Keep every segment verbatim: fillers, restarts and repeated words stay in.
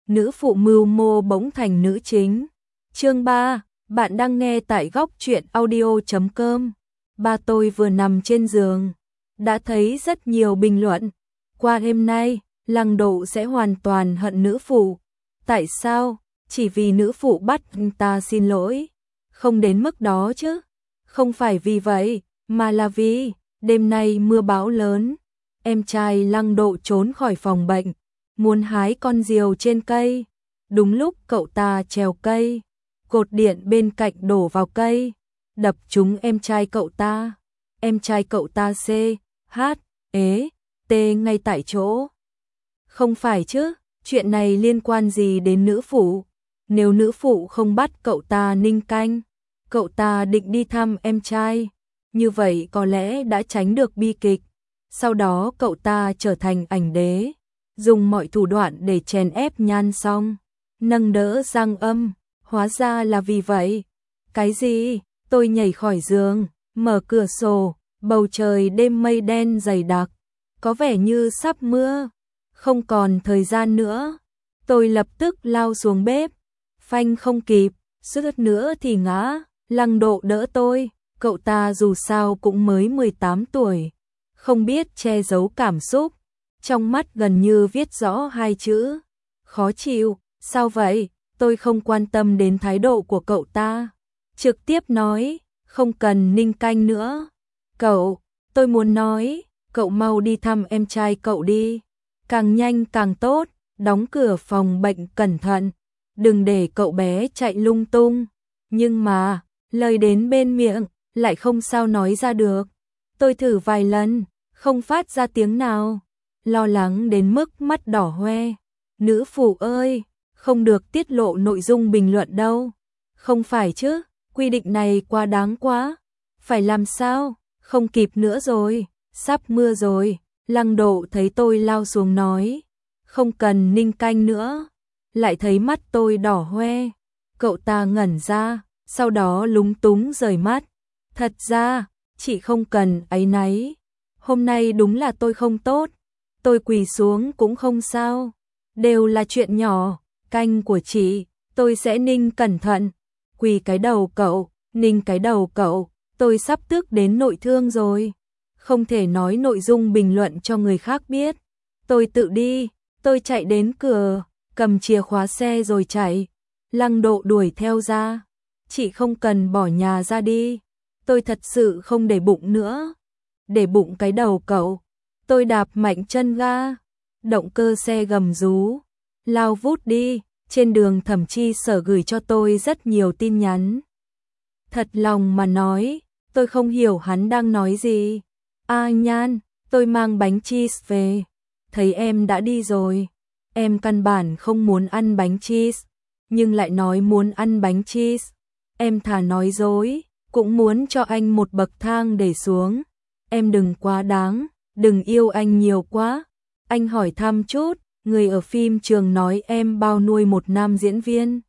nữ phụ mưu mô bỗng thành nữ chính. Chương ba, bạn đang nghe tại góc truyện audio chấm com. Ba tôi vừa nằm trên giường, đã thấy rất nhiều bình luận. Qua đêm nay, Lăng Độ sẽ hoàn toàn hận nữ phụ. Tại sao? Chỉ vì nữ phụ bắt ta xin lỗi. Không đến mức đó chứ. Không phải vì vậy, mà là vì đêm nay mưa bão lớn. Em trai Lăng Độ trốn khỏi phòng bệnh, muốn hái con diều trên cây. Đúng lúc cậu ta trèo cây, cột điện bên cạnh đổ vào cây, đập trúng em trai cậu ta. Em trai cậu ta C, H, ế, T ngay tại chỗ. Không phải chứ, chuyện này liên quan gì đến nữ phụ? Nếu nữ phụ không bắt cậu ta ninh canh, cậu ta định đi thăm em trai, như vậy có lẽ đã tránh được bi kịch. Sau đó cậu ta trở thành ảnh đế, dùng mọi thủ đoạn để chèn ép Nhan Song, nâng đỡ Giang Âm. Hóa ra là vì vậy. Cái gì? Tôi nhảy khỏi giường, mở cửa sổ, bầu trời đêm mây đen dày đặc, có vẻ như sắp mưa. Không còn thời gian nữa, tôi lập tức lao xuống bếp, phanh không kịp, suýt nữa thì ngã. Lăng Độ đỡ tôi, cậu ta dù sao cũng mới mười tám tuổi, không biết che giấu cảm xúc, trong mắt gần như viết rõ hai chữ khó chịu. Sao vậy? Tôi không quan tâm đến thái độ của cậu ta, trực tiếp nói, không cần ninh canh nữa. Cậu, tôi muốn nói, cậu mau đi thăm em trai cậu đi, càng nhanh càng tốt, đóng cửa phòng bệnh cẩn thận, đừng để cậu bé chạy lung tung. Nhưng mà, lời đến bên miệng, lại không sao nói ra được. Tôi thử vài lần, không phát ra tiếng nào, lo lắng đến mức mắt đỏ hoe. Nữ phụ ơi, không được tiết lộ nội dung bình luận đâu. Không phải chứ, quy định này quá đáng quá. Phải làm sao? Không kịp nữa rồi, sắp mưa rồi. Lăng Độ thấy tôi lao xuống nói, không cần ninh canh nữa. Lại thấy mắt tôi đỏ hoe. Cậu ta ngẩn ra, sau đó lúng túng rời mắt. Thật ra, chị không cần áy náy. Hôm nay đúng là tôi không tốt. Tôi quỳ xuống cũng không sao. Đều là chuyện nhỏ. Canh của chị, tôi sẽ ninh cẩn thận. Quỳ cái đầu cậu, ninh cái đầu cậu. Tôi sắp tức đến nội thương rồi. Không thể nói nội dung bình luận cho người khác biết. Tôi tự đi. Tôi chạy đến cửa, cầm chìa khóa xe rồi chạy. Lăng Độ đuổi theo ra. Chị không cần bỏ nhà ra đi. Tôi thật sự không để bụng nữa. Để bụng cái đầu cậu. Tôi đạp mạnh chân ga. Động cơ xe gầm rú, lao vút đi. Trên đường Thẩm Chi Sở gửi cho tôi rất nhiều tin nhắn. Thật lòng mà nói, tôi không hiểu hắn đang nói gì. A Nhan, tôi mang bánh cheese về. Thấy em đã đi rồi. Em căn bản không muốn ăn bánh cheese, nhưng lại nói muốn ăn bánh cheese. Em thà nói dối, cũng muốn cho anh một bậc thang để xuống. Em đừng quá đáng, đừng yêu anh nhiều quá. Anh hỏi thăm chút, người ở phim trường nói em bao nuôi một nam diễn viên.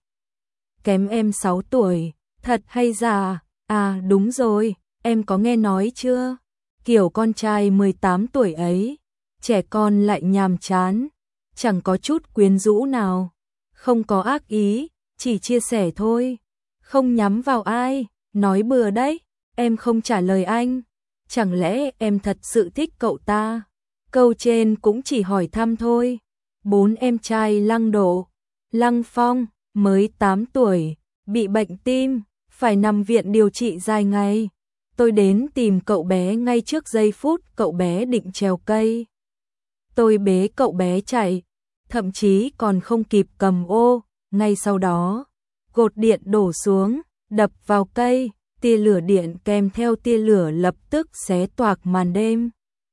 Kém em sáu tuổi, thật hay giả? À đúng rồi, em có nghe nói chưa? Kiểu con trai mười tám tuổi ấy, trẻ con lại nhàm chán, chẳng có chút quyến rũ nào. Không có ác ý, chỉ chia sẻ thôi. Không nhắm vào ai, nói bừa đấy. Em không trả lời anh. Chẳng lẽ em thật sự thích cậu ta? Câu trên cũng chỉ hỏi thăm thôi. Bốn em trai Lăng Độ, Lăng Phong, mới tám tuổi, bị bệnh tim, phải nằm viện điều trị dài ngày. Tôi đến tìm cậu bé ngay trước giây phút cậu bé định trèo cây. Tôi bế cậu bé chạy, thậm chí còn không kịp cầm ô. Ngay sau đó, cột điện đổ xuống, đập vào cây, tia lửa điện kèm theo tia lửa lập tức xé toạc màn đêm.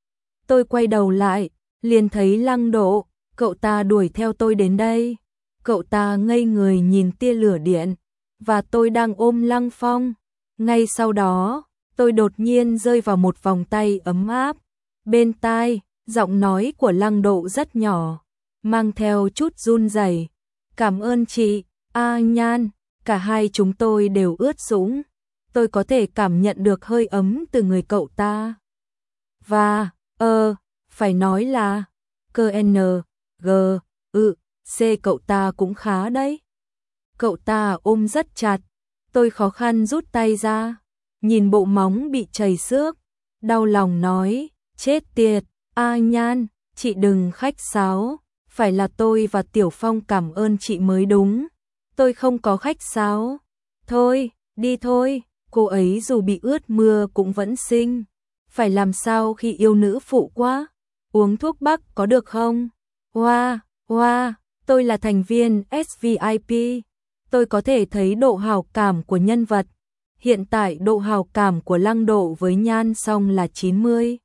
Tôi quay đầu lại, liền thấy Lăng Độ, cậu ta đuổi theo tôi đến đây. Cậu ta ngây người nhìn tia lửa điện, và tôi đang ôm Lăng Phong. Ngay sau đó, tôi đột nhiên rơi vào một vòng tay ấm áp. Bên tai, giọng nói của Lăng Độ rất nhỏ, mang theo chút run rẩy. Cảm ơn chị, A Nhan. Cả hai chúng tôi đều ướt sũng. Tôi có thể cảm nhận được hơi ấm từ người cậu ta. Và, ờ, phải nói là, cơ N, G, ự, C cậu ta cũng khá đấy. Cậu ta ôm rất chặt, tôi khó khăn rút tay ra, nhìn bộ móng bị chảy xước, đau lòng nói, chết tiệt, A Nhan, chị đừng khách sáo, phải là tôi và Tiểu Phong cảm ơn chị mới đúng, tôi không có khách sáo. Thôi, đi thôi, cô ấy dù bị ướt mưa cũng vẫn xinh, phải làm sao khi yêu nữ phụ quá, uống thuốc bắc có được không? Hoa, hoa, tôi là thành viên ét vê i pê, tôi có thể thấy độ hảo cảm của nhân vật. Hiện tại độ hảo cảm của Lăng Độ với Nhan Song là chín mươi.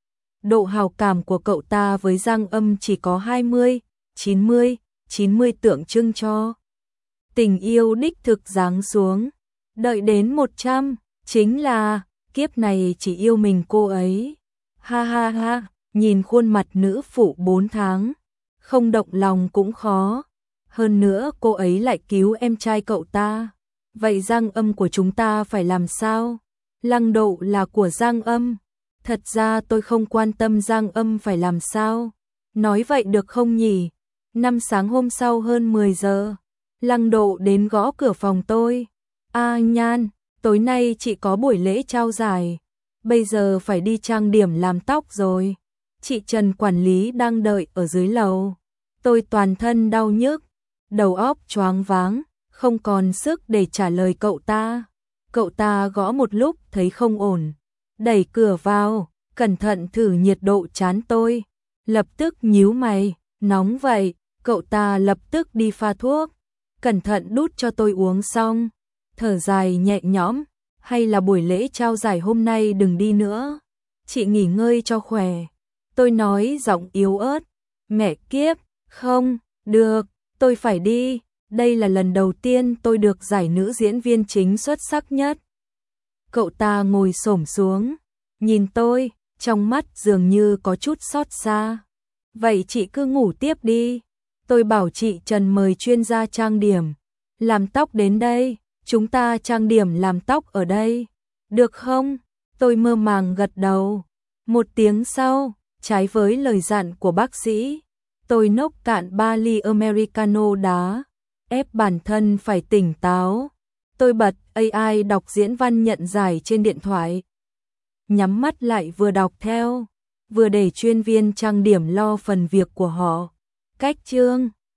Độ hảo cảm của cậu ta với Giang Âm chỉ có hai mươi, chín mươi, chín mươi tượng trưng cho tình yêu đích thực giáng xuống. Đợi đến một trăm, chính là kiếp này chỉ yêu mình cô ấy. Ha ha ha, nhìn khuôn mặt nữ phụ bốn tháng, không động lòng cũng khó. Hơn nữa cô ấy lại cứu em trai cậu ta. Vậy Giang Âm của chúng ta phải làm sao? Lăng Độ là của Giang Âm. Thật ra tôi không quan tâm Giang Âm phải làm sao. Nói vậy được không nhỉ? Năm sáng hôm sau hơn mười giờ, Lăng Độ đến gõ cửa phòng tôi. A Nhan, tối nay chị có buổi lễ trao giải. Bây giờ phải đi trang điểm làm tóc rồi. Chị Trần quản lý đang đợi ở dưới lầu. Tôi toàn thân đau nhức, đầu óc choáng váng, không còn sức để trả lời cậu ta. Cậu ta gõ một lúc thấy không ổn, đẩy cửa vào, cẩn thận thử nhiệt độ trán tôi. Lập tức nhíu mày, nóng vậy, cậu ta lập tức đi pha thuốc, cẩn thận đút cho tôi uống xong, thở dài nhẹ nhõm, hay là buổi lễ trao giải hôm nay đừng đi nữa, chị nghỉ ngơi cho khỏe. Tôi nói giọng yếu ớt, mẹ kiếp, không, được, tôi phải đi, đây là lần đầu tiên tôi được giải nữ diễn viên chính xuất sắc nhất. Cậu ta ngồi xổm xuống, nhìn tôi, trong mắt dường như có chút xót xa. Vậy chị cứ ngủ tiếp đi, tôi bảo chị Trần mời chuyên gia trang điểm, làm tóc đến đây, chúng ta trang điểm làm tóc ở đây, được không? Tôi mơ màng gật đầu. Một tiếng sau, trái với lời dặn của bác sĩ, tôi nốc cạn ba ly Americano đá, ép bản thân phải tỉnh táo. Tôi bật a i đọc diễn văn nhận giải trên điện thoại, nhắm mắt lại vừa đọc theo, vừa để chuyên viên trang điểm lo phần việc của họ. Cách chương